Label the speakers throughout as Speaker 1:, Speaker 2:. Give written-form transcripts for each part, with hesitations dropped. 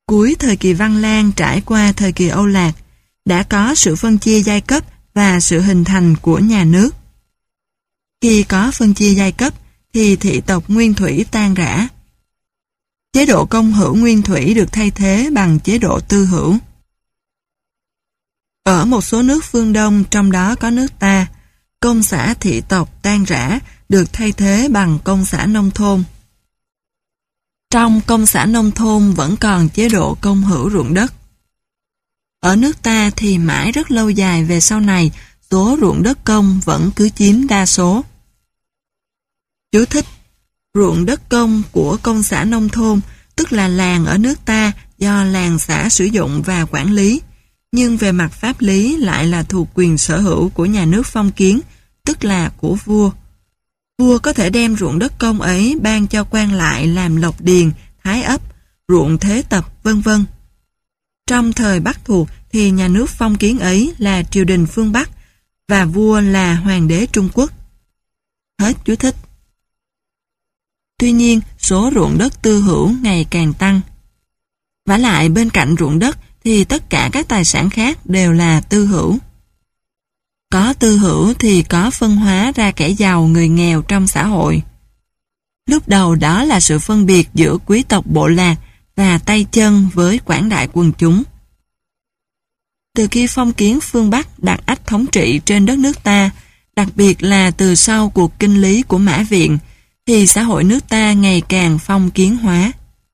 Speaker 1: Cuối thời kỳ Văn Lang trải qua thời kỳ Âu Lạc, đã có sự phân chia giai cấp và sự hình thành của nhà nước. Khi có phân chia giai cấp, thì thị tộc nguyên thủy tan rã. Chế độ công hữu nguyên thủy được thay thế bằng chế độ tư hữu. Ở một số nước phương Đông, trong đó có nước ta, công xã thị tộc tan rã được thay thế bằng công xã nông thôn. Trong công xã nông thôn vẫn còn chế độ công hữu ruộng đất. Ở nước ta thì mãi rất lâu dài về sau này, số ruộng đất công vẫn cứ chiếm đa số. Chú thích: ruộng đất công của công xã nông thôn, tức là làng ở nước ta do làng xã sử dụng và quản lý, nhưng về mặt pháp lý lại là thuộc quyền sở hữu của nhà nước phong kiến, tức là của vua. Vua có thể đem ruộng đất công ấy ban cho quan lại làm lộc điền, thái ấp, ruộng thế tập, vân vân. Trong thời Bắc thuộc thì nhà nước phong kiến ấy là triều đình phương Bắc và vua là hoàng đế Trung Quốc. Hết chú thích. Tuy nhiên, số ruộng đất tư hữu ngày càng tăng. Vả lại bên cạnh ruộng đất thì tất cả các tài sản khác đều là tư hữu. Có tư hữu thì có phân hóa ra kẻ giàu người nghèo trong xã hội. Lúc đầu đó là sự phân biệt giữa quý tộc bộ lạc và tay chân với quảng đại quần chúng. Từ khi phong kiến phương Bắc đặt ách thống trị trên đất nước ta, đặc biệt là từ sau cuộc kinh lý của Mã Viện, thì xã hội nước ta ngày càng phong kiến hóa.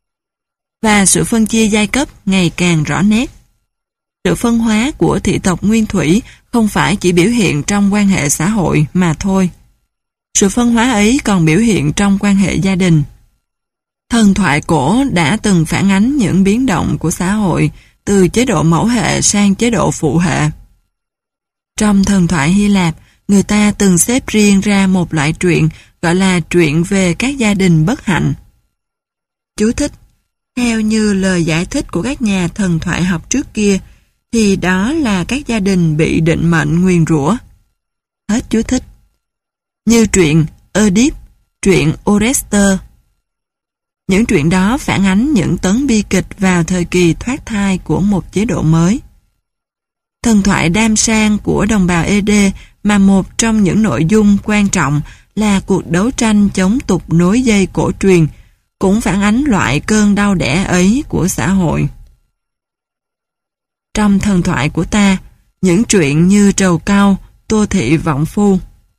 Speaker 1: Và sự phân chia giai cấp ngày càng rõ nét. Sự phân hóa của thị tộc nguyên thủy không phải chỉ biểu hiện trong quan hệ xã hội mà thôi. Sự phân hóa ấy còn biểu hiện trong quan hệ gia đình. Thần thoại cổ đã từng phản ánh những biến động của xã hội từ chế độ mẫu hệ sang chế độ phụ hệ. Trong thần thoại Hy Lạp, người ta từng xếp riêng ra một loại truyện gọi là truyện về các gia đình bất hạnh. Chú thích: theo như lời giải thích của các nhà thần thoại học trước kia, thì đó là các gia đình bị định mệnh nguyền rủa. Hết chú thích. Như truyện Oedip, truyện Orester. Những truyện đó phản ánh những tấn bi kịch vào thời kỳ thoát thai của một chế độ mới. Thần thoại Đam Sang của đồng bào Ede mà một trong những nội dung quan trọng là cuộc đấu tranh chống tục nối dây cổ truyền, cũng phản ánh loại cơn đau đẻ ấy của xã hội. Trong thần thoại của ta, những truyện như Trầu Cau, Tô Thị Vọng Phu.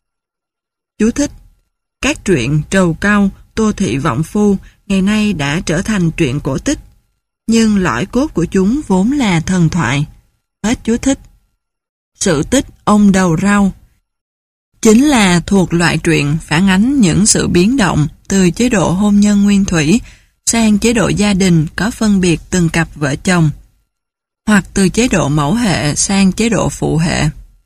Speaker 1: Chú thích: các truyện Trầu Cau, Tô Thị Vọng Phu ngày nay đã trở thành truyện cổ tích, nhưng lõi cốt của chúng vốn là thần thoại. Hết chú thích. Sự tích Ông Đầu Rau chính là thuộc loại truyện phản ánh những sự biến động từ chế độ hôn nhân nguyên thủy sang chế độ gia đình có phân biệt từng cặp vợ chồng, hoặc từ chế độ mẫu hệ sang chế độ phụ hệ.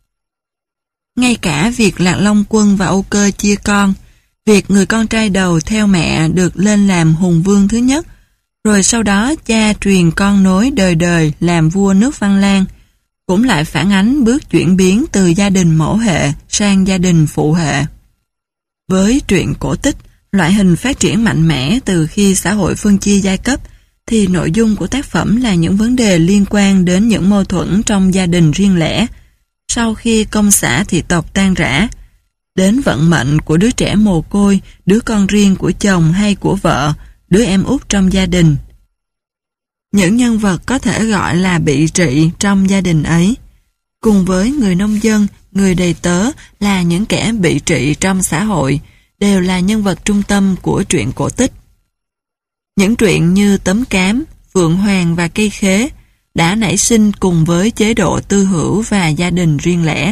Speaker 1: Ngay cả việc Lạc Long Quân và Âu Cơ chia con, việc người con trai đầu theo mẹ được lên làm hùng vương thứ nhất, rồi sau đó cha truyền con nối đời đời làm vua nước Văn Lang, cũng lại phản ánh bước chuyển biến từ gia đình mẫu hệ sang gia đình phụ hệ. Với truyện cổ tích, loại hình phát triển mạnh mẽ từ khi xã hội phân chia giai cấp, thì nội dung của tác phẩm là những vấn đề liên quan đến những mâu thuẫn trong gia đình riêng lẻ, sau khi công xã thị tộc tan rã, đến vận mệnh của đứa trẻ mồ côi, đứa con riêng của chồng hay của vợ, đứa em út trong gia đình. Những nhân vật có thể gọi là bị trị trong gia đình ấy, cùng với người nông dân, người đầy tớ là những kẻ bị trị trong xã hội, đều là nhân vật trung tâm của truyện cổ tích. Những truyện như Tấm Cám, Phượng Hoàng và Cây Khế đã nảy sinh cùng với chế độ tư hữu và gia đình riêng lẻ.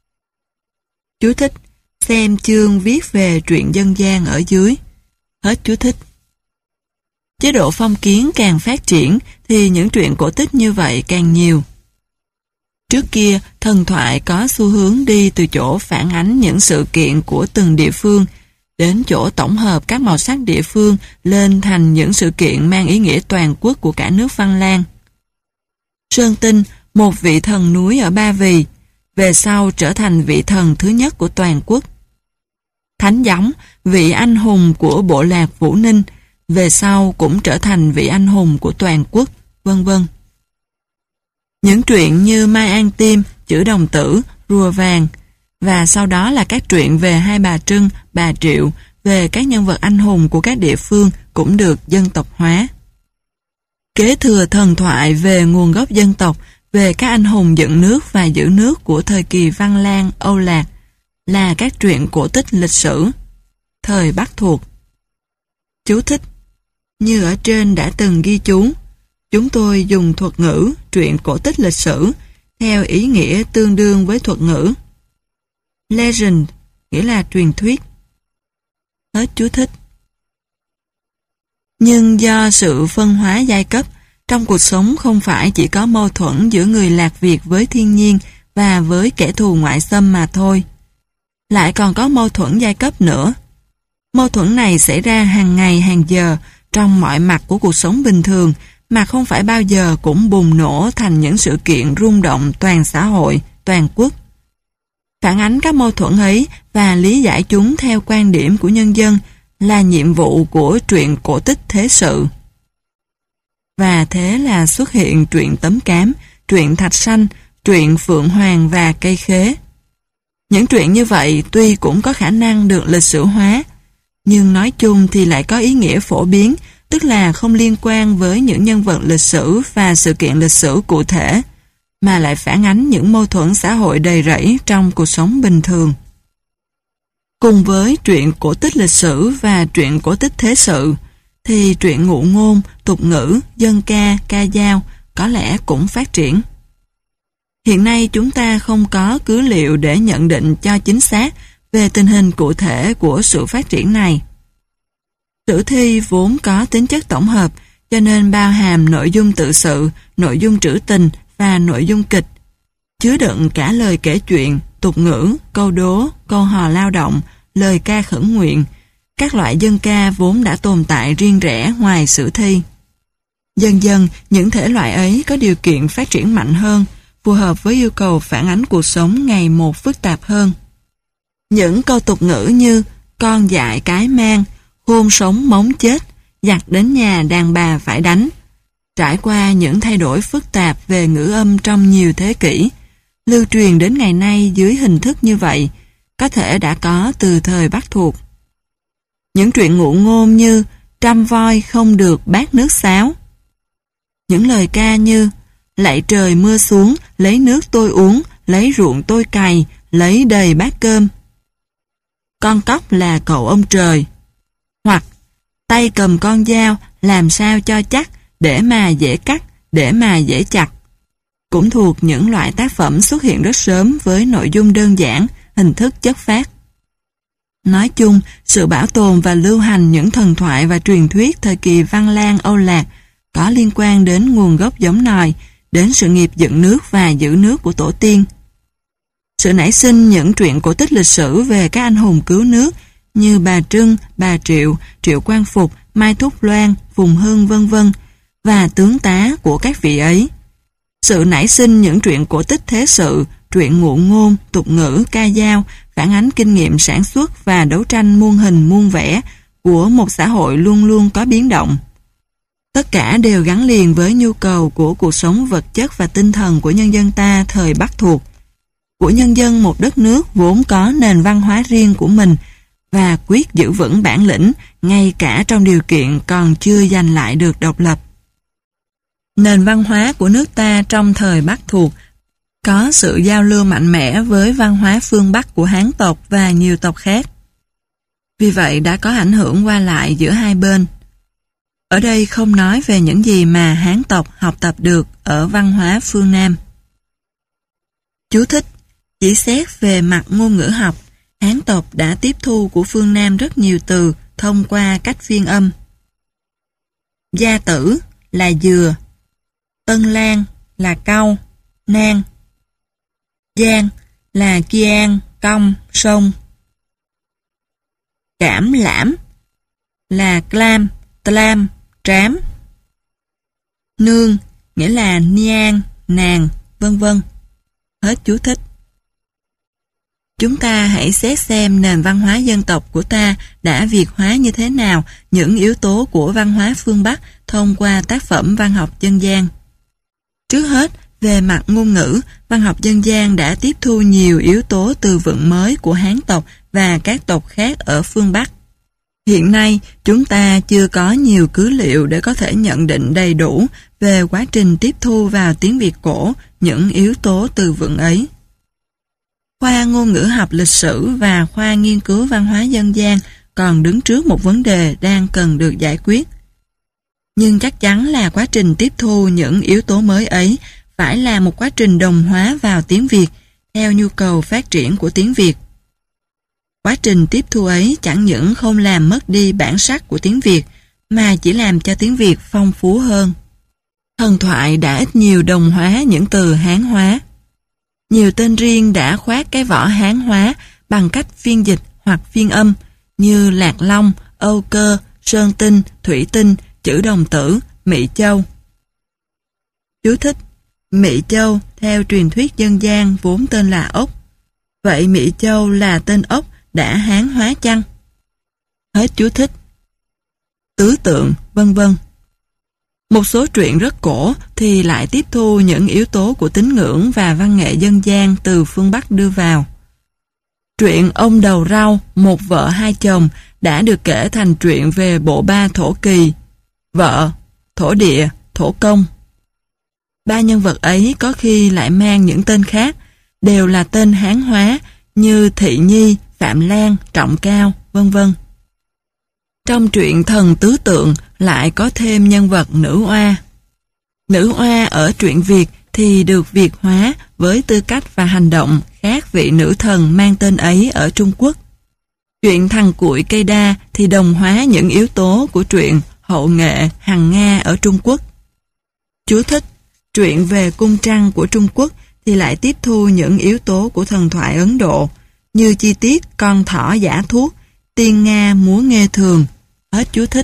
Speaker 1: Chú thích: xem chương viết về truyện dân gian ở dưới. Hết chú thích. Chế độ phong kiến càng phát triển thì những truyện cổ tích như vậy càng nhiều. Trước kia, thần thoại có xu hướng đi từ chỗ phản ánh những sự kiện của từng địa phương đến chỗ tổng hợp các màu sắc địa phương lên thành những sự kiện mang ý nghĩa toàn quốc của cả nước Văn Lang. Sơn Tinh, một vị thần núi ở Ba Vì, về sau trở thành vị thần thứ nhất của toàn quốc. Thánh Gióng, vị anh hùng của bộ lạc Vũ Ninh, về sau cũng trở thành vị anh hùng của toàn quốc. vân vân. Những truyện như Mai An Tim, Chữ Đồng Tử, Rùa Vàng, và sau đó là các truyện về Hai Bà Trưng, Bà Triệu, về các nhân vật anh hùng của các địa phương cũng được dân tộc hóa. Kế thừa thần thoại về nguồn gốc dân tộc, về các anh hùng dựng nước và giữ nước của thời kỳ Văn Lang, Âu Lạc, là các truyện cổ tích lịch sử, thời Bắc thuộc. Chú thích: như ở trên đã từng ghi chú, chúng tôi dùng thuật ngữ truyện cổ tích lịch sử theo ý nghĩa tương đương với thuật ngữ legend, nghĩa là truyền thuyết. Hết chú thích. Nhưng do sự phân hóa giai cấp, trong cuộc sống không phải chỉ có mâu thuẫn giữa người Lạc Việt với thiên nhiên và với kẻ thù ngoại xâm mà thôi. Lại còn có mâu thuẫn giai cấp nữa. Mâu thuẫn này xảy ra hàng ngày hàng giờ trong mọi mặt của cuộc sống bình thường mà không phải bao giờ cũng bùng nổ thành những sự kiện rung động toàn xã hội, toàn quốc. Phản ánh các mâu thuẫn ấy và lý giải chúng theo quan điểm của nhân dân là nhiệm vụ của truyện cổ tích thế sự. Và thế là xuất hiện truyện Tấm Cám, truyện Thạch Sanh, truyện Phượng Hoàng và Cây Khế. Những truyện như vậy tuy cũng có khả năng được lịch sử hóa, nhưng nói chung thì lại có ý nghĩa phổ biến, tức là không liên quan với những nhân vật lịch sử và sự kiện lịch sử cụ thể, mà lại phản ánh những mâu thuẫn xã hội đầy rẫy trong cuộc sống bình thường. Cùng với truyện cổ tích lịch sử và truyện cổ tích thế sự, thì truyện ngụ ngôn, tục ngữ, dân ca, ca dao có lẽ cũng phát triển. Hiện nay chúng ta không có cứ liệu để nhận định cho chính xác về tình hình cụ thể của sự phát triển này. Sử thi vốn có tính chất tổng hợp, cho nên bao hàm nội dung tự sự, nội dung trữ tình và nội dung kịch, chứa đựng cả lời kể chuyện, tục ngữ, câu đố, câu hò lao động, lời ca khẩn nguyện, các loại dân ca vốn đã tồn tại riêng rẽ ngoài sử thi. Dần dần, những thể loại ấy có điều kiện phát triển mạnh hơn, phù hợp với yêu cầu phản ánh cuộc sống ngày một phức tạp hơn. Những câu tục ngữ như con dại cái mang, hôn sống móng chết, giặc đến nhà đàn bà phải đánh, trải qua những thay đổi phức tạp về ngữ âm trong nhiều thế kỷ, lưu truyền đến ngày nay dưới hình thức như vậy, có thể đã có từ thời Bắc thuộc. Những truyện ngụ ngôn như trăm voi không được bát nước sáo. Những lời ca như lạy trời mưa xuống, lấy nước tôi uống, lấy ruộng tôi cày, lấy đầy bát cơm. Con cóc là cậu ông trời. Hoặc tay cầm con dao, làm sao cho chắc, để mà dễ cắt, để mà dễ chặt. Cũng thuộc những loại tác phẩm xuất hiện rất sớm với nội dung đơn giản, hình thức chất phác. Nói chung, sự bảo tồn và lưu hành những thần thoại và truyền thuyết thời kỳ Văn Lang, Âu Lạc có liên quan đến nguồn gốc giống nòi, đến sự nghiệp dựng nước và giữ nước của tổ tiên. Sự nảy sinh những truyện cổ tích lịch sử về các anh hùng cứu nước như Bà Trưng, Bà Triệu, Triệu Quang Phục, Mai Thúc Loan, Phùng Hưng vân vân và tướng tá của các vị ấy. Sự nảy sinh những truyện cổ tích thế sự, truyện ngụ ngôn, tục ngữ, ca dao phản ánh kinh nghiệm sản xuất và đấu tranh muôn hình muôn vẻ của một xã hội luôn luôn có biến động. Tất cả đều gắn liền với nhu cầu của cuộc sống vật chất và tinh thần của nhân dân ta thời Bắc thuộc, của nhân dân một đất nước vốn có nền văn hóa riêng của mình và quyết giữ vững bản lĩnh ngay cả trong điều kiện còn chưa giành lại được độc lập. Nền văn hóa của nước ta trong thời Bắc thuộc có sự giao lưu mạnh mẽ với văn hóa phương Bắc của Hán tộc và nhiều tộc khác. Vì vậy đã có ảnh hưởng qua lại giữa hai bên. Ở đây không nói về những gì mà Hán tộc học tập được ở văn hóa phương Nam. Chú thích: chỉ xét về mặt ngôn ngữ học, Hán tộc đã tiếp thu của phương Nam rất nhiều từ thông qua cách phiên âm. Gia tử là dừa, Tân Lan là cau, nang, Giang là kiang, cong, sông, Cảm lãm là clam, tlam, trám, Nương nghĩa là niang, nàng, vân vân. Hết chú thích. Chúng ta hãy xét xem nền văn hóa dân tộc của ta đã Việt hóa như thế nào những yếu tố của văn hóa phương Bắc thông qua tác phẩm văn học dân gian. Trước hết, về mặt ngôn ngữ, văn học dân gian đã tiếp thu nhiều yếu tố từ vựng mới của Hán tộc và các tộc khác ở phương Bắc. Hiện nay, chúng ta chưa có nhiều cứ liệu để có thể nhận định đầy đủ về quá trình tiếp thu vào tiếng Việt cổ những yếu tố từ vựng ấy. Khoa ngôn ngữ học lịch sử và khoa nghiên cứu văn hóa dân gian còn đứng trước một vấn đề đang cần được giải quyết. Nhưng chắc chắn là quá trình tiếp thu những yếu tố mới ấy phải là một quá trình đồng hóa vào tiếng Việt theo nhu cầu phát triển của tiếng Việt. Quá trình tiếp thu ấy chẳng những không làm mất đi bản sắc của tiếng Việt mà chỉ làm cho tiếng Việt phong phú hơn. Thần thoại đã ít nhiều đồng hóa những từ Hán hóa. Nhiều tên riêng đã khoác cái vỏ Hán hóa bằng cách phiên dịch hoặc phiên âm như Lạc Long, Âu Cơ, Sơn Tinh, Thủy Tinh, Chữ Đồng Tử, Mỹ Châu. Chú thích: Mỹ Châu theo truyền thuyết dân gian vốn tên là ốc. Vậy Mỹ Châu là tên ốc đã Hán hóa chăng? Hết chú thích. Tứ tượng, vân vân. Một số truyện rất cổ thì lại tiếp thu những yếu tố của tín ngưỡng và văn nghệ dân gian từ phương Bắc đưa vào. Truyện Ông Đầu Rau, Một Vợ Hai Chồng đã được kể thành truyện về bộ ba thổ kỳ: vợ, thổ địa, thổ công. Ba nhân vật ấy có khi lại mang những tên khác, đều là tên Hán hóa như Thị Nhi, Phạm Lan, Trọng Cao, vân vân. Trong truyện Thần Tứ Tượng lại có thêm nhân vật nữ oa. Nữ oa ở truyện Việt thì được Việt hóa với tư cách và hành động khác vị nữ thần mang tên ấy ở Trung Quốc. Truyện Thằng Cuội Cây Đa thì đồng hóa những yếu tố của truyện Hậu Nghệ, Hằng Nga ở Trung Quốc. Chú thích: truyện về cung trăng của Trung Quốc thì lại tiếp thu những yếu tố của thần thoại Ấn Độ, như chi tiết con thỏ giả thuốc, tiên Nga múa nghê thường. Hết chú thích.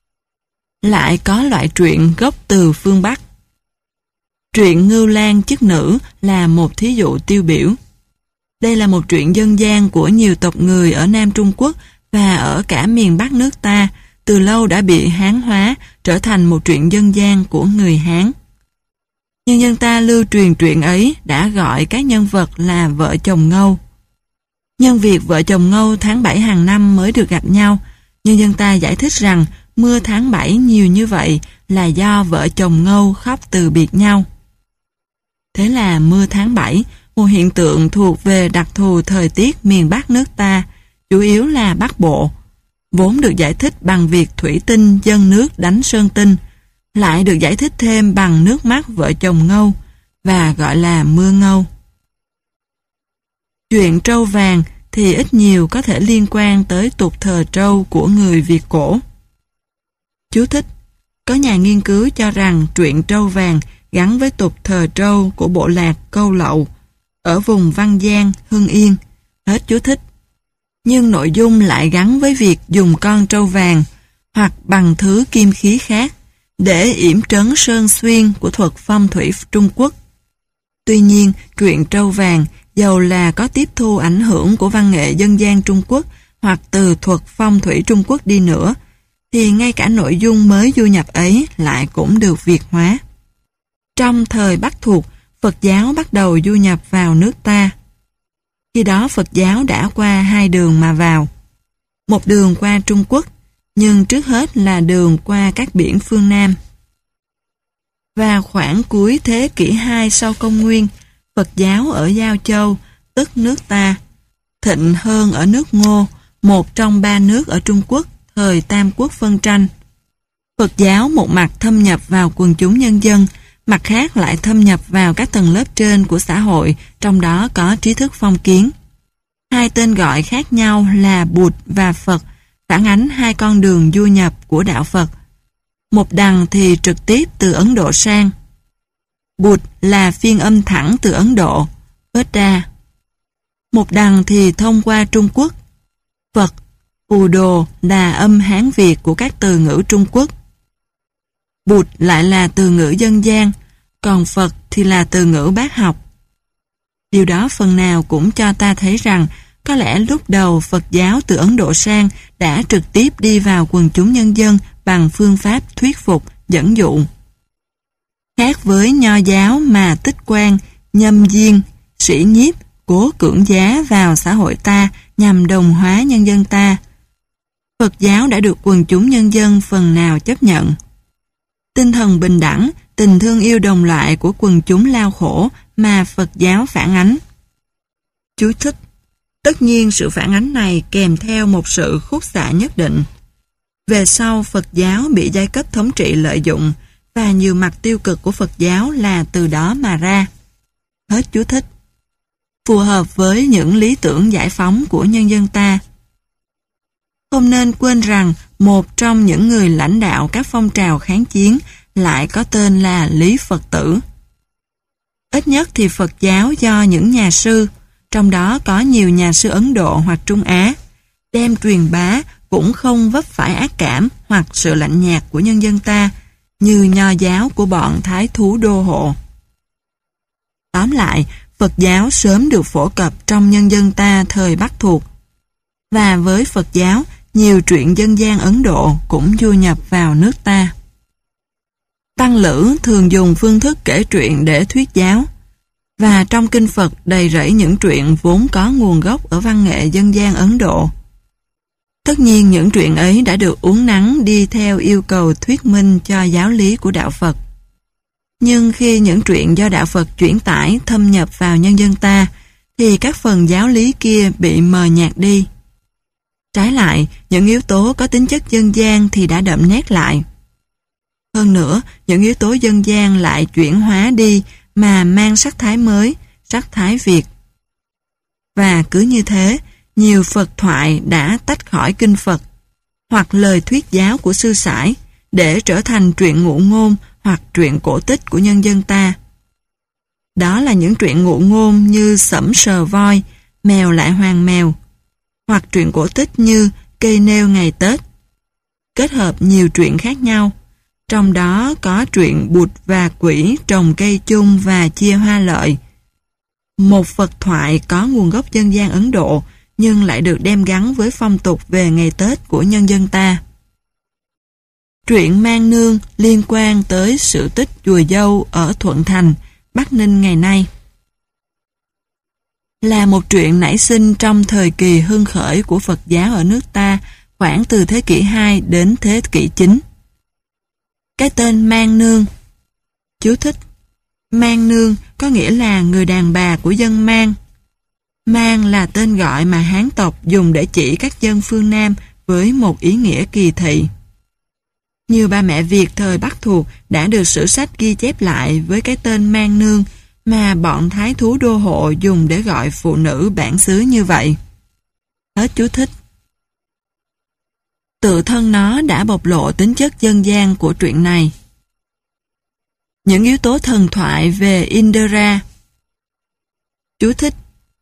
Speaker 1: Lại có loại truyện gốc từ phương Bắc. Truyện Ngưu Lang Chức Nữ là một thí dụ tiêu biểu. Đây là một truyện dân gian của nhiều tộc người ở Nam Trung Quốc và ở cả miền Bắc nước ta, từ lâu đã bị Hán hóa, trở thành một truyện dân gian của người Hán. Nhân dân ta lưu truyền truyện ấy đã gọi các nhân vật là vợ chồng Ngâu. Nhân việc vợ chồng Ngâu tháng 7 hàng năm mới được gặp nhau, nhân dân ta giải thích rằng mưa tháng 7 nhiều như vậy là do vợ chồng Ngâu khóc từ biệt nhau. Thế là mưa tháng 7, một hiện tượng thuộc về đặc thù thời tiết miền Bắc nước ta, chủ yếu là Bắc Bộ, vốn được giải thích bằng việc thủy tinh dâng nước đánh sơn tinh, lại được giải thích thêm bằng nước mắt vợ chồng Ngâu và gọi là mưa Ngâu. Chuyện trâu vàng thì ít nhiều có thể liên quan tới tục thờ trâu của người Việt cổ. Chú thích: có nhà nghiên cứu cho rằng truyện trâu vàng gắn với tục thờ trâu của bộ lạc Câu Lậu ở vùng Văn Giang, Hưng Yên. Hết chú thích. Nhưng nội dung lại gắn với việc dùng con trâu vàng hoặc bằng thứ kim khí khác để yểm trấn sơn xuyên của thuật phong thủy Trung Quốc. Tuy nhiên, truyện trâu vàng dầu là có tiếp thu ảnh hưởng của văn nghệ dân gian Trung Quốc hoặc từ thuật phong thủy Trung Quốc đi nữa, thì ngay cả nội dung mới du nhập ấy lại cũng được Việt hóa. Trong thời Bắc thuộc, Phật giáo bắt đầu du nhập vào nước ta. Khi đó Phật giáo đã qua hai đường mà vào. Một đường qua Trung Quốc, nhưng trước hết là đường qua các biển phương Nam. Và khoảng cuối thế kỷ 2 sau công nguyên, Phật giáo ở Giao Châu, tức nước ta, thịnh hơn ở nước Ngô, một trong ba nước ở Trung Quốc thời Tam Quốc phân tranh. Phật giáo một mặt thâm nhập vào quần chúng nhân dân, mặt khác lại thâm nhập vào các tầng lớp trên của xã hội, trong đó có trí thức phong kiến. Hai tên gọi khác nhau là Bụt và Phật, phản ánh hai con đường du nhập của đạo Phật. Một đằng thì trực tiếp từ Ấn Độ sang. Bụt là phiên âm thẳng từ Ấn Độ, Buddha. Một đằng thì thông qua Trung Quốc. Phật, Phù Đồ là âm Hán Việt của các từ ngữ Trung Quốc. Bụt lại là từ ngữ dân gian, còn Phật thì là từ ngữ bác học. Điều đó phần nào cũng cho ta thấy rằng Có lẽ lúc đầu Phật giáo từ Ấn Độ sang đã trực tiếp đi vào quần chúng nhân dân bằng phương pháp thuyết phục, dẫn dụ. Khác với Nho giáo mà tích quan, nhâm diên, sĩ nhiếp, cố cưỡng giá vào xã hội ta nhằm đồng hóa nhân dân ta, Phật giáo đã được quần chúng nhân dân phần nào chấp nhận. Tinh thần bình đẳng, tình thương yêu đồng loại của quần chúng lao khổ mà Phật giáo phản ánh. Chú thích: tất nhiên sự phản ánh này kèm theo một sự khúc xạ nhất định. Về sau Phật giáo bị giai cấp thống trị lợi dụng và nhiều mặt tiêu cực của Phật giáo là từ đó mà ra. Hết chú thích. Phù hợp với những lý tưởng giải phóng của nhân dân ta. Không nên quên rằng một trong những người lãnh đạo các phong trào kháng chiến lại có tên là Lý Phật Tử. Ít nhất thì Phật giáo do những nhà sư, trong đó có nhiều nhà sư Ấn Độ hoặc Trung Á, đem truyền bá cũng không vấp phải ác cảm hoặc sự lạnh nhạt của nhân dân ta, như Nho giáo của bọn Thái Thú Đô Hộ. Tóm lại, Phật giáo sớm được phổ cập trong nhân dân ta thời Bắc thuộc. Và với Phật giáo, nhiều truyện dân gian Ấn Độ cũng du nhập vào nước ta. Tăng lữ thường dùng phương thức kể truyện để thuyết giáo, và trong kinh Phật đầy rẫy những truyện vốn có nguồn gốc ở văn nghệ dân gian Ấn Độ. Tất nhiên những truyện ấy đã được uốn nắn đi theo yêu cầu thuyết minh cho giáo lý của Đạo Phật. Nhưng khi những truyện do Đạo Phật chuyển tải thâm nhập vào nhân dân ta, thì các phần giáo lý kia bị mờ nhạt đi. Trái lại, những yếu tố có tính chất dân gian thì đã đậm nét lại. Hơn nữa, những yếu tố dân gian lại chuyển hóa đi mà mang sắc thái mới, sắc thái Việt. Và cứ như thế, nhiều Phật thoại đã tách khỏi kinh Phật hoặc lời thuyết giáo của sư sãi để trở thành truyện ngụ ngôn hoặc truyện cổ tích của nhân dân ta. Đó là những truyện ngụ ngôn như Sẩm Sờ Voi, Mèo Lại Hoàng Mèo, hoặc truyện cổ tích như Cây Nêu Ngày Tết, kết hợp nhiều truyện khác nhau. Trong đó có truyện Bụt và Quỷ trồng cây chung và chia hoa lợi. Một Phật thoại có nguồn gốc dân gian Ấn Độ nhưng lại được đem gắn với phong tục về ngày Tết của nhân dân ta. Truyện Mang Nương liên quan tới sự tích chùa Dâu ở Thuận Thành, Bắc Ninh ngày nay. Là một truyện nảy sinh trong thời kỳ hưng khởi của Phật giáo ở nước ta khoảng từ thế kỷ 2 đến thế kỷ 9. Cái tên Mang Nương. Chú thích: Mang Nương có nghĩa là người đàn bà của dân Mang. Mang là tên gọi mà Hán tộc dùng để chỉ các dân phương Nam với một ý nghĩa kỳ thị. Nhiều bà mẹ Việt thời Bắc thuộc đã được sử sách ghi chép lại với cái tên Mang Nương mà bọn Thái Thú Đô Hộ dùng để gọi phụ nữ bản xứ như vậy. Hết chú thích. Tự thân nó đã bộc lộ tính chất dân gian của truyện này. Những yếu tố thần thoại về Indra. Chú thích: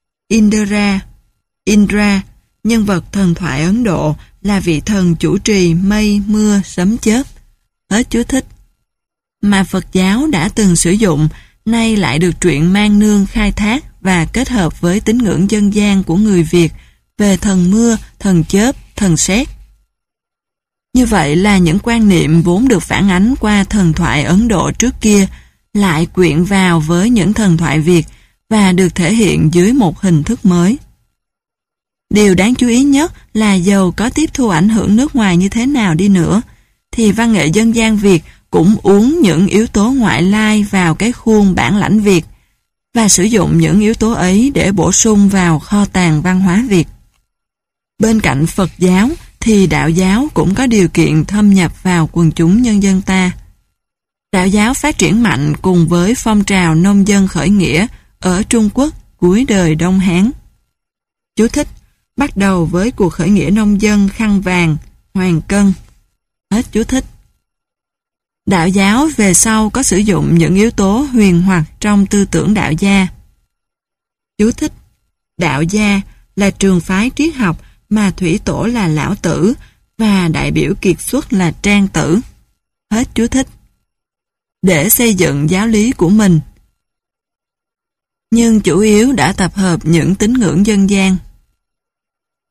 Speaker 1: Indra, nhân vật thần thoại Ấn Độ, là vị thần chủ trì mây, mưa, sấm chớp. Hết chú thích. Mà Phật giáo đã từng sử dụng, nay lại được truyện Mang Nương khai thác và kết hợp với tín ngưỡng dân gian của người Việt về thần mưa, thần chớp, thần sét. Như vậy là những quan niệm vốn được phản ánh qua thần thoại Ấn Độ trước kia lại quyện vào với những thần thoại Việt và được thể hiện dưới một hình thức mới. Điều đáng chú ý nhất là dầu có tiếp thu ảnh hưởng nước ngoài như thế nào đi nữa, thì văn nghệ dân gian Việt cũng uốn những yếu tố ngoại lai vào cái khuôn bản lãnh Việt và sử dụng những yếu tố ấy để bổ sung vào kho tàng văn hóa Việt. Bên cạnh Phật giáo thì đạo giáo cũng có điều kiện thâm nhập vào quần chúng nhân dân ta. Đạo giáo phát triển mạnh cùng với phong trào nông dân khởi nghĩa ở Trung Quốc cuối đời Đông Hán. Chú thích: bắt đầu với cuộc khởi nghĩa nông dân khăn vàng, Hoàng Cân. Hết chú thích. Đạo giáo về sau có sử dụng những yếu tố huyền hoặc trong tư tưởng đạo gia. Chú thích: đạo gia là trường phái triết học mà thủy tổ là Lão Tử và đại biểu kiệt xuất là Trang Tử. Hết chú thích. Để xây dựng giáo lý của mình. Nhưng chủ yếu đã tập hợp những tín ngưỡng dân gian.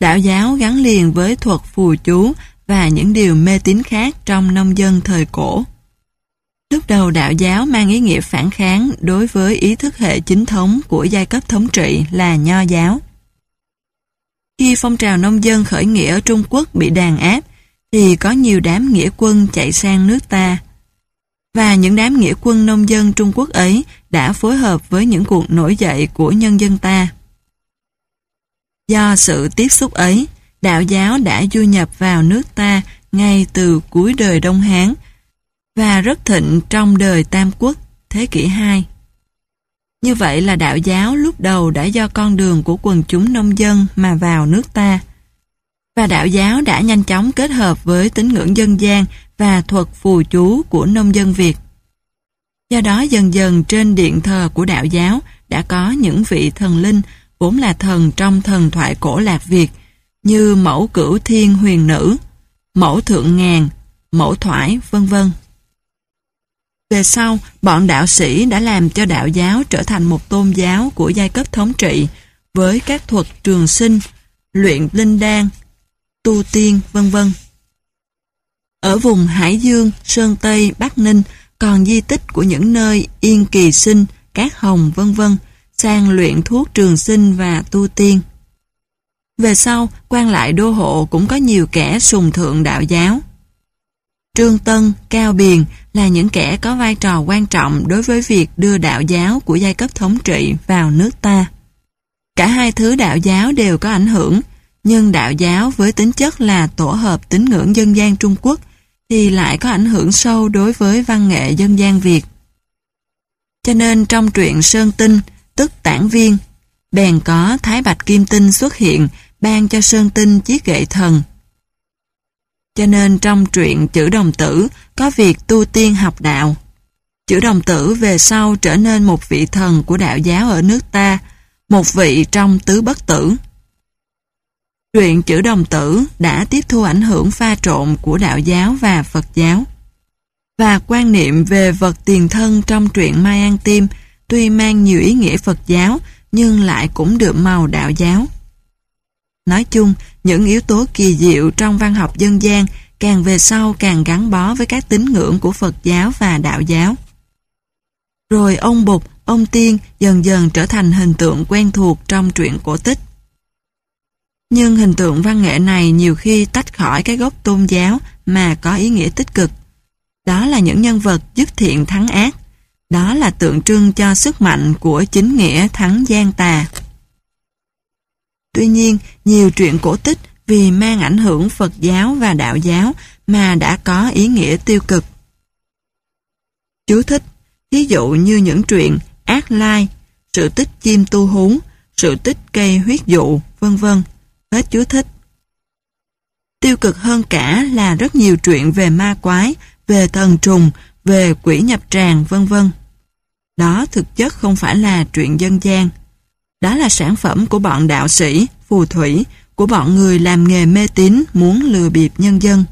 Speaker 1: Đạo giáo gắn liền với thuật phù chú và những điều mê tín khác trong nông dân thời cổ. Lúc đầu đạo giáo mang ý nghĩa phản kháng đối với ý thức hệ chính thống của giai cấp thống trị là Nho giáo. Khi phong trào nông dân khởi nghĩa ở Trung Quốc bị đàn áp, thì có nhiều đám nghĩa quân chạy sang nước ta. Và những đám nghĩa quân nông dân Trung Quốc ấy đã phối hợp với những cuộc nổi dậy của nhân dân ta. Do sự tiếp xúc ấy, đạo giáo đã du nhập vào nước ta ngay từ cuối đời Đông Hán và rất thịnh trong đời Tam Quốc, thế kỷ 2. Như vậy là đạo giáo lúc đầu đã do con đường của quần chúng nông dân mà vào nước ta. Và đạo giáo đã nhanh chóng kết hợp với tín ngưỡng dân gian và thuật phù chú của nông dân Việt. Do đó dần dần trên điện thờ của đạo giáo đã có những vị thần linh vốn là thần trong thần thoại cổ Lạc Việt như Mẫu Cửu Thiên Huyền Nữ, Mẫu Thượng Ngàn, Mẫu Thoải, vân vân. Về sau, bọn đạo sĩ đã làm cho đạo giáo trở thành một tôn giáo của giai cấp thống trị với các thuật trường sinh, luyện linh đan, tu tiên, vân vân. Ở vùng Hải Dương, Sơn Tây, Bắc Ninh còn di tích của những nơi Yên Kỳ Sinh, Cát Hồng, vân vân, sang luyện thuốc trường sinh và tu tiên. Về sau, quan lại đô hộ cũng có nhiều kẻ sùng thượng đạo giáo. Trương Tân, Cao Biền là những kẻ có vai trò quan trọng đối với việc đưa đạo giáo của giai cấp thống trị vào nước ta. Cả hai thứ đạo giáo đều có ảnh hưởng, nhưng đạo giáo với tính chất là tổ hợp tín ngưỡng dân gian Trung Quốc thì lại có ảnh hưởng sâu đối với văn nghệ dân gian Việt. Cho nên trong truyện Sơn Tinh, tức Tản Viên, bèn có Thái Bạch Kim Tinh xuất hiện ban cho Sơn Tinh chiếc gậy thần. Cho nên trong truyện Chữ Đồng Tử có việc tu tiên học đạo. Chữ Đồng Tử về sau trở nên một vị thần của đạo giáo ở nước ta, một vị trong tứ bất tử. Truyện Chữ Đồng Tử đã tiếp thu ảnh hưởng pha trộn của đạo giáo và Phật giáo. Và quan niệm về vật tiền thân trong truyện Mai An Tim tuy mang nhiều ý nghĩa Phật giáo nhưng lại cũng đượm màu đạo giáo. Nói chung, những yếu tố kỳ diệu trong văn học dân gian càng về sau càng gắn bó với các tín ngưỡng của Phật giáo và đạo giáo. Rồi ông Bụt, ông Tiên dần dần trở thành hình tượng quen thuộc trong truyện cổ tích. Nhưng hình tượng văn nghệ này nhiều khi tách khỏi cái gốc tôn giáo mà có ý nghĩa tích cực. Đó là những nhân vật giúp thiện thắng ác. Đó là tượng trưng cho sức mạnh của chính nghĩa thắng gian tà. Tuy nhiên, nhiều truyện cổ tích vì mang ảnh hưởng Phật giáo và đạo giáo mà đã có ý nghĩa tiêu cực. Chú thích, ví dụ như những truyện Ác Lai, sự tích chim tu hú, sự tích cây huyết dụ, vân vân. Hết chú thích. Tiêu cực hơn cả là rất nhiều truyện về ma quái, về thần trùng, về quỷ nhập tràng, vân vân. Đó thực chất không phải là truyện dân gian. Đó là sản phẩm của bọn đạo sĩ, phù thủy, của bọn người làm nghề mê tín muốn lừa bịp nhân dân.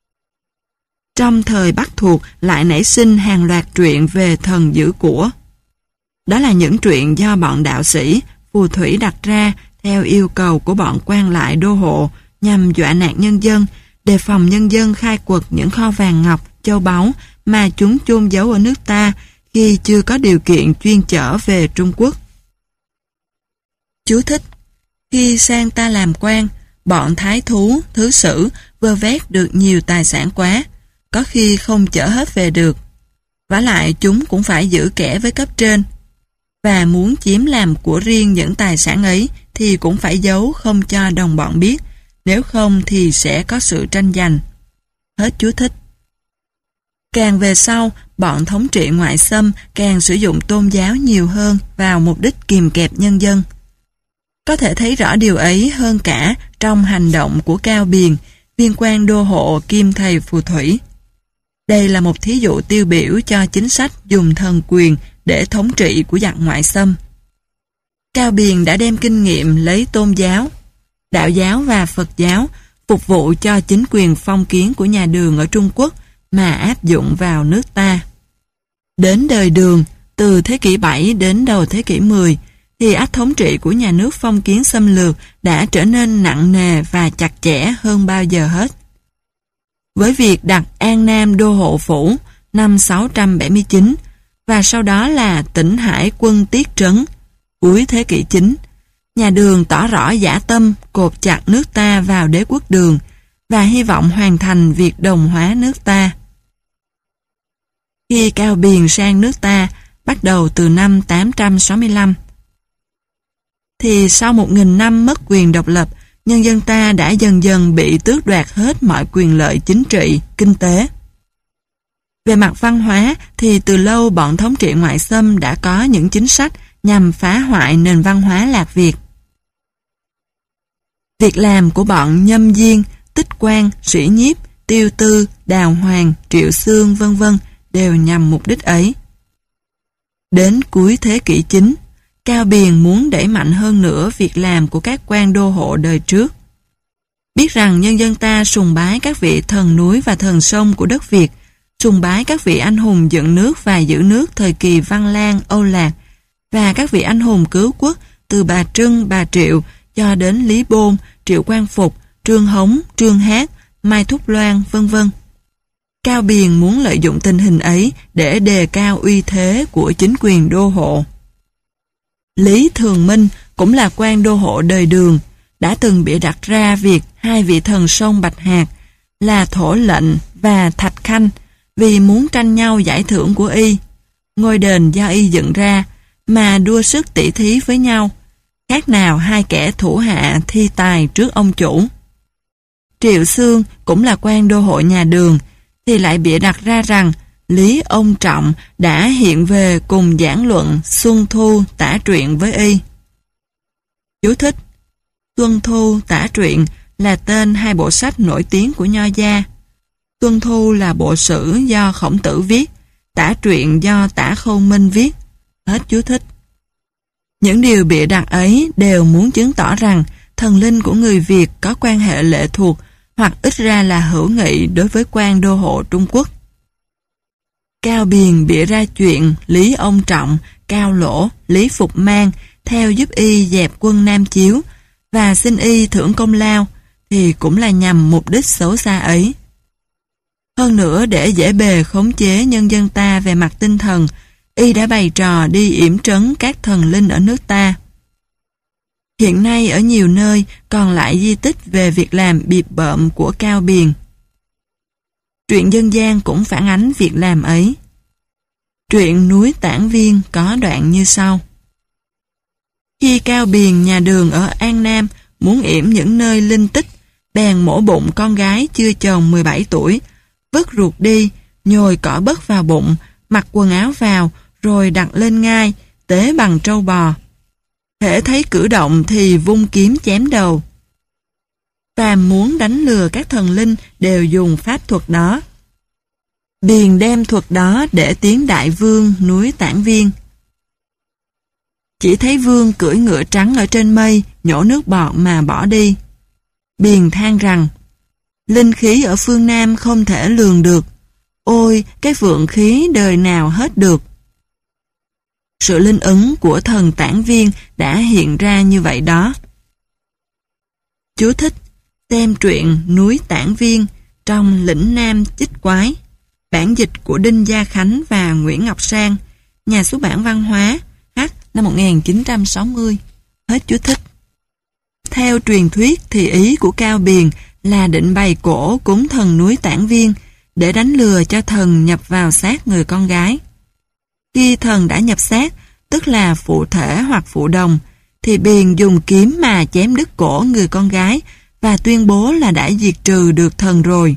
Speaker 1: Trong thời Bắc Thuộc lại nảy sinh hàng loạt truyện về thần giữ của. Đó là những truyện do bọn đạo sĩ, phù thủy đặt ra theo yêu cầu của bọn quan lại đô hộ nhằm dọa nạt nhân dân, đề phòng nhân dân khai quật những kho vàng ngọc, châu báu mà chúng chôn giấu ở nước ta khi chưa có điều kiện chuyên chở về Trung Quốc. Chú thích, khi sang ta làm quan, bọn thái thú, thứ sử vơ vét được nhiều tài sản quá, có khi không chở hết về được. Vả lại chúng cũng phải giữ kẻ với cấp trên, và muốn chiếm làm của riêng những tài sản ấy thì cũng phải giấu không cho đồng bọn biết, nếu không thì sẽ có sự tranh giành. Hết chú thích. Càng về sau, bọn thống trị ngoại xâm càng sử dụng tôn giáo nhiều hơn vào mục đích kìm kẹp nhân dân. Có thể thấy rõ điều ấy hơn cả trong hành động của Cao Biền, viên quan đô hộ kim thầy phù thủy. Đây là một thí dụ tiêu biểu cho chính sách dùng thần quyền để thống trị của giặc ngoại xâm. Cao Biền đã đem kinh nghiệm lấy tôn giáo, đạo giáo và Phật giáo phục vụ cho chính quyền phong kiến của nhà Đường ở Trung Quốc mà áp dụng vào nước ta. Đến đời Đường, từ thế kỷ 7 đến đầu thế kỷ 10, thì ách thống trị của nhà nước phong kiến xâm lược đã trở nên nặng nề và chặt chẽ hơn bao giờ hết. Với việc đặt An Nam đô hộ phủ năm 679 và sau đó là Tỉnh Hải quân Tiết Trấn cuối thế kỷ 9, nhà Đường tỏ rõ dã tâm cột chặt nước ta vào đế quốc Đường và hy vọng hoàn thành việc đồng hóa nước ta. Khi Cao Biền sang nước ta bắt đầu từ năm 865, thì sau 1000 năm mất quyền độc lập, nhân dân ta đã dần dần bị tước đoạt hết mọi quyền lợi chính trị, kinh tế. Về mặt văn hóa thì từ lâu bọn thống trị ngoại xâm đã có những chính sách nhằm phá hoại nền văn hóa Lạc Việt. Việc làm của bọn Nhâm Diên, Tích Quan, Sĩ Nhiếp, Tiêu Tư, Đào Hoàng, Triệu Xương v.v. đều nhằm mục đích ấy. Đến cuối thế kỷ 9, Cao Biền muốn đẩy mạnh hơn nữa việc làm của các quan đô hộ đời trước. Biết rằng nhân dân ta sùng bái các vị thần núi và thần sông của đất Việt, sùng bái các vị anh hùng dựng nước và giữ nước thời kỳ Văn Lang, Âu Lạc, và các vị anh hùng cứu quốc từ bà Trưng, bà Triệu cho đến Lý Bôn, Triệu Quang Phục, Trương Hống, Trương Hát, Mai Thúc Loan, v.v. Cao Biền muốn lợi dụng tình hình ấy để đề cao uy thế của chính quyền đô hộ. Lý Thường Minh cũng là quan đô hộ đời Đường, đã từng bịa đặt ra việc hai vị thần sông Bạch Hạc là Thổ Lệnh và Thạch Khanh vì muốn tranh nhau giải thưởng của y. Ngôi đền do y dựng ra mà đua sức tỉ thí với nhau, khác nào hai kẻ thủ hạ thi tài trước ông chủ. Triệu Xương cũng là quan đô hộ nhà Đường, thì lại bịa đặt ra rằng Lý Ông Trọng đã hiện về cùng giảng luận Xuân Thu tả truyện với y. Chú thích: Xuân Thu tả truyện là tên hai bộ sách nổi tiếng của Nho gia. Xuân Thu là bộ sử do Khổng Tử viết, tả truyện do Tả Khâu Minh viết. Hết chú thích. Những điều bịa đặt ấy đều muốn chứng tỏ rằng thần linh của người Việt có quan hệ lệ thuộc hoặc ít ra là hữu nghị đối với quan đô hộ Trung Quốc. Cao Biền bịa ra chuyện Lý Ông Trọng, Cao Lỗ, Lý Phục Mang theo giúp y dẹp quân Nam Chiếu và xin y thưởng công lao thì cũng là nhằm mục đích xấu xa ấy. Hơn nữa, để dễ bề khống chế nhân dân ta về mặt tinh thần, y đã bày trò đi yểm trấn các thần linh ở nước ta. Hiện nay ở nhiều nơi còn lại di tích về việc làm bịp bợm của Cao Biền. Truyện dân gian cũng phản ánh việc làm ấy. Truyện Núi Tản Viên có đoạn như sau. Khi Cao Biền nhà Đường ở An Nam muốn yểm những nơi linh tích, bèn mổ bụng con gái chưa tròn 17 tuổi, vứt ruột đi, nhồi cỏ bớt vào bụng, mặc quần áo vào, rồi đặt lên ngai, tế bằng trâu bò. Hễ thấy cử động thì vung kiếm chém đầu. Phàm muốn đánh lừa các thần linh đều dùng pháp thuật đó. Biền đem thuật đó để tiến đại vương núi Tản Viên. Chỉ thấy vương cưỡi ngựa trắng ở trên mây, nhổ nước bọt mà bỏ đi. Biền than rằng, linh khí ở phương Nam không thể lường được. Ôi, cái vượng khí đời nào hết được. Sự linh ứng của thần Tản Viên đã hiện ra như vậy đó. Chú thích: xem truyện Núi Tản Viên trong Lĩnh Nam Chích Quái, bản dịch của Đinh Gia Khánh và Nguyễn Ngọc Sang, nhà xuất bản Văn hóa, H năm 1960. Hết chú thích. Theo truyền thuyết thì ý của Cao Biền là định bày cổ cúng thần núi Tản Viên để đánh lừa cho thần nhập vào xác người con gái. Khi thần đã nhập xác, tức là phụ thể hoặc phụ đồng, thì Biền dùng kiếm mà chém đứt cổ người con gái và tuyên bố là đã diệt trừ được thần rồi.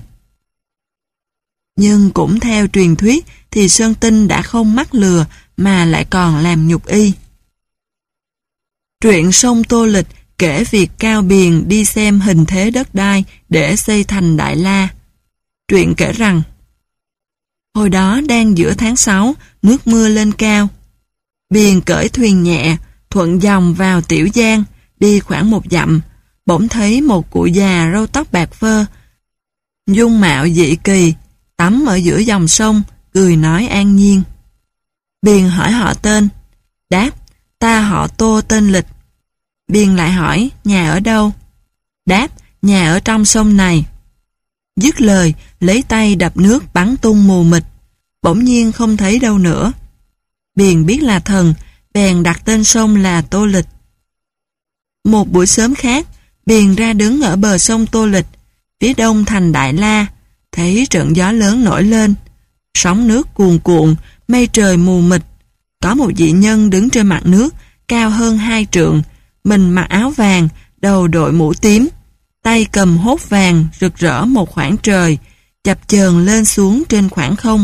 Speaker 1: Nhưng cũng theo truyền thuyết thì Sơn Tinh đã không mắc lừa mà lại còn làm nhục y. Truyện Sông Tô Lịch kể việc Cao Biền đi xem hình thế đất đai để xây thành Đại La. Truyện kể rằng, hồi đó đang giữa tháng 6, nước mưa lên cao. Biền cởi thuyền nhẹ, thuận dòng vào Tiểu Giang, đi khoảng 1 dặm, bỗng thấy một cụ già râu tóc bạc phơ, dung mạo dị kỳ, tắm ở giữa dòng sông, cười nói an nhiên. Biền hỏi họ tên. Đáp, Ta họ Tô tên Lịch. Biền lại hỏi, nhà ở đâu? Đáp, nhà ở trong sông này. Dứt lời, lấy tay đập nước bắn tung mù mịt, bỗng nhiên không thấy đâu nữa. Biền biết là thần, bèn đặt tên sông là Tô Lịch. Một buổi sớm khác, Biền ra đứng ở bờ sông Tô Lịch, phía đông thành Đại La, thấy trận gió lớn nổi lên, sóng nước cuồn cuộn, mây trời mù mịt. Có một vị nhân đứng trên mặt nước, cao hơn 2 trượng, mình mặc áo vàng, đầu đội mũ tím, tay cầm hốt vàng rực rỡ một khoảng trời, chập chờn lên xuống trên khoảng không.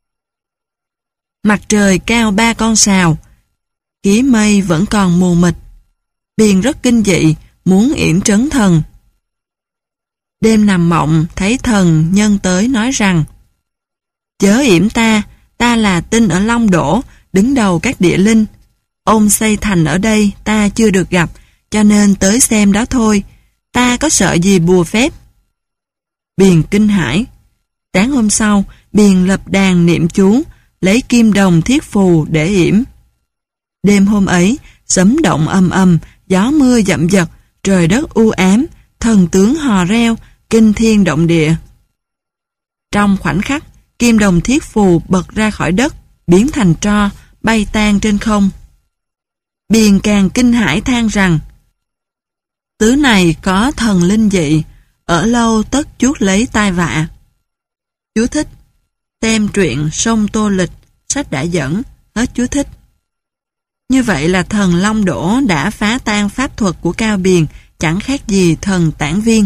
Speaker 1: Mặt trời cao 3 con sào, khí mây vẫn còn mù mịt. Biền rất kinh dị, muốn yểm trấn thần. Đêm nằm mộng, thấy thần nhân tới nói rằng: chớ yểm ta, ta là tinh ở Long Đỗ, đứng đầu các địa linh. Ông xây thành ở đây ta chưa được gặp, cho nên tới xem đó thôi. Ta có sợ gì bùa phép? Biền kinh hãi. Sáng hôm sau, Biền lập đàn niệm chú, lấy kim đồng thiết phù để yểm. Đêm hôm ấy, sấm động ầm ầm, gió mưa dậm dật, trời đất u ám, thần tướng hò reo, kinh thiên động địa. Trong khoảnh khắc, kim đồng thiết phù bật ra khỏi đất, biến thành tro, bay tan trên không. Biền càng kinh hãi than rằng: tứ này có thần linh dị, ở lâu tất chuốc lấy tai vạ. Chú thích: xem truyện Sông Tô Lịch, sách đã dẫn, hết chú thích. Như vậy là thần Long Đỗ đã phá tan pháp thuật của Cao Biền, chẳng khác gì thần Tản Viên.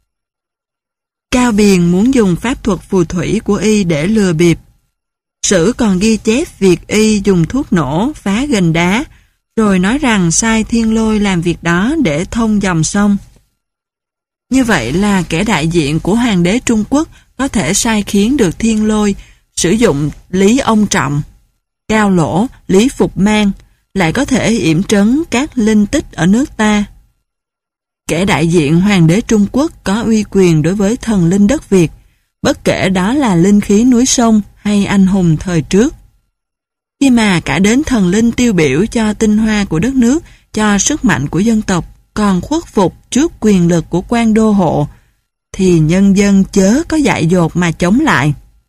Speaker 1: Cao Biền muốn dùng pháp thuật phù thủy của y để lừa bịp. Sử còn ghi chép việc y dùng thuốc nổ phá gành đá, rồi nói rằng sai Thiên Lôi làm việc đó để thông dòng sông. Như vậy là kẻ đại diện của hoàng đế Trung Quốc có thể sai khiến được Thiên Lôi sử dụng Lý Ông Trọng, Cao Lỗ, Lý Phục Mang, lại có thể yểm trấn các linh tích ở nước ta. Kẻ đại diện hoàng đế Trung Quốc có uy quyền đối với thần linh đất Việt, bất kể đó là linh khí núi sông hay anh hùng thời trước. Khi mà cả đến thần linh tiêu biểu cho tinh hoa của đất nước, cho sức mạnh của dân tộc, còn khuất phục trước quyền lực của quan đô hộ, thì nhân dân chớ có dại dột mà chống lại.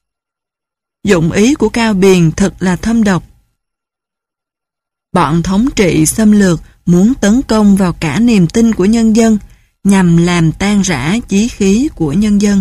Speaker 1: Dụng ý của Cao Biền thật là thâm độc. Bọn thống trị xâm lược muốn tấn công vào cả niềm tin của nhân dân, nhằm làm tan rã chí khí của nhân dân.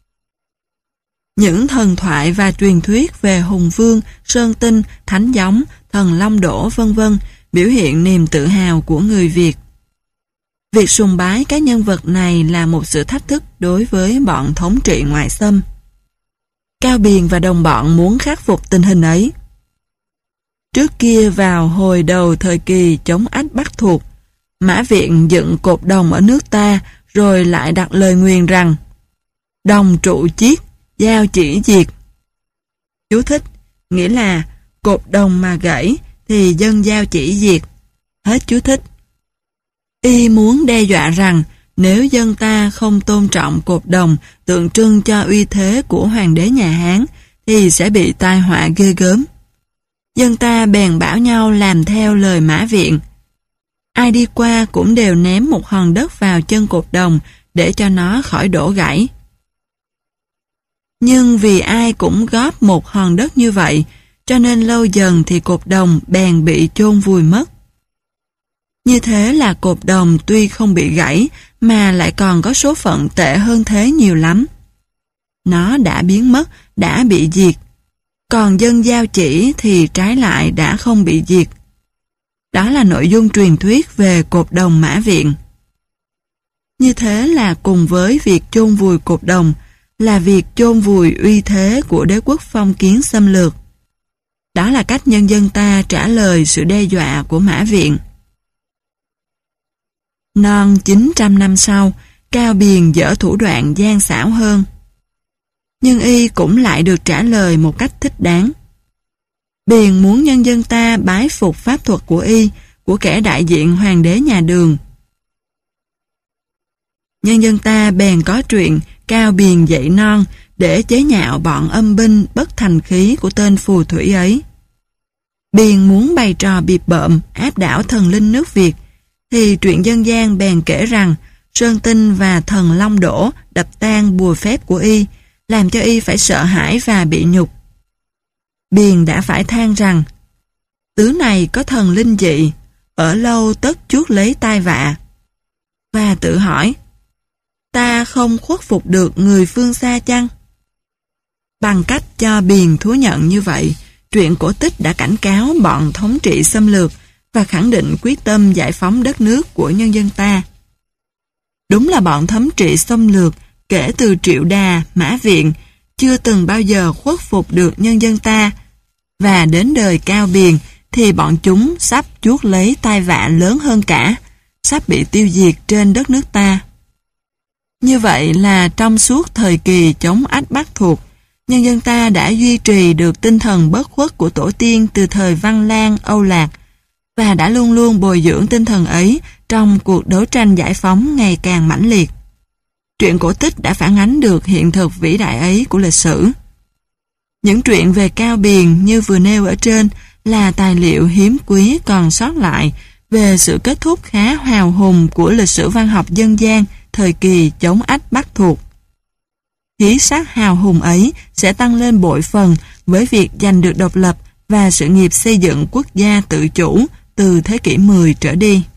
Speaker 1: Những thần thoại và truyền thuyết về hùng vương, sơn tinh, thánh gióng, thần Long Đỗ vân vân biểu hiện niềm tự hào của người Việt. Việc sùng bái các nhân vật này là một sự thách thức đối với bọn thống trị ngoại xâm. Cao Biền và đồng bọn muốn khắc phục tình hình ấy. Trước kia vào hồi đầu thời kỳ chống Ách Bắc thuộc, Mã Viện dựng cột đồng ở nước ta, rồi lại đặt lời nguyền rằng: đồng trụ chiết, giao chỉ diệt. Chú thích: nghĩa là cột đồng mà gãy thì dân giao chỉ diệt. Hết chú thích. Y muốn đe dọa rằng nếu dân ta không tôn trọng cột đồng tượng trưng cho uy thế của hoàng đế nhà Hán thì sẽ bị tai họa ghê gớm. Dân ta bèn bảo nhau làm theo lời Mã Viện. Ai đi qua cũng đều ném một hòn đất vào chân cột đồng để cho nó khỏi đổ gãy. Nhưng vì ai cũng góp một hòn đất như vậy, cho nên lâu dần thì cột đồng bèn bị chôn vùi mất. Như thế là cột đồng tuy không bị gãy mà lại còn có số phận tệ hơn thế nhiều lắm. Nó đã biến mất, đã bị diệt. Còn dân giao chỉ thì trái lại đã không bị diệt. Đó là nội dung truyền thuyết về cột đồng Mã Viện. Như thế là cùng với việc chôn vùi cột đồng là việc chôn vùi uy thế của đế quốc phong kiến xâm lược. Đó là cách nhân dân ta trả lời sự đe dọa của Mã Viện. Non 900 năm sau, Cao Biền dở thủ đoạn gian xảo hơn. Nhưng y cũng lại được trả lời một cách thích đáng. Biền muốn nhân dân ta bái phục pháp thuật của y, của kẻ đại diện hoàng đế nhà Đường. Nhân dân ta bèn có chuyện Cao Biền dậy non để chế nhạo bọn âm binh bất thành khí của tên phù thủy ấy. Biền muốn bày trò bịp bợm áp đảo thần linh nước Việt, thì truyện dân gian bèn kể rằng Sơn Tinh và thần Long Đỗ đập tan bùa phép của y, làm cho y phải sợ hãi và bị nhục. Biền đã phải than rằng tứ này có thần linh dị, ở lâu tất chuốc lấy tai vạ. Và tự hỏi, ta không khuất phục được người phương xa chăng? Bằng cách cho Biền thú nhận như vậy, truyện cổ tích đã cảnh cáo bọn thống trị xâm lược và khẳng định quyết tâm giải phóng đất nước của nhân dân ta. Đúng là bọn thống trị xâm lược kể từ Triệu Đà, Mã Viện chưa từng bao giờ khuất phục được nhân dân ta, và đến đời Cao Biền thì bọn chúng sắp chuốc lấy tai vạ lớn hơn cả, sắp bị tiêu diệt trên đất nước ta. Như vậy là trong suốt thời kỳ chống Ách Bắc thuộc, nhân dân ta đã duy trì được tinh thần bất khuất của tổ tiên từ thời Văn Lang, Âu Lạc, và đã luôn luôn bồi dưỡng tinh thần ấy trong cuộc đấu tranh giải phóng ngày càng mãnh liệt. Truyện cổ tích đã phản ánh được hiện thực vĩ đại ấy của lịch sử. Những truyện về Cao Biền như vừa nêu ở trên là tài liệu hiếm quý còn sót lại về sự kết thúc khá hào hùng của lịch sử văn học dân gian thời kỳ chống Ách Bắc thuộc. Khí sắc hào hùng ấy sẽ tăng lên bội phần với việc giành được độc lập và sự nghiệp xây dựng quốc gia tự chủ từ thế kỷ 10 trở đi.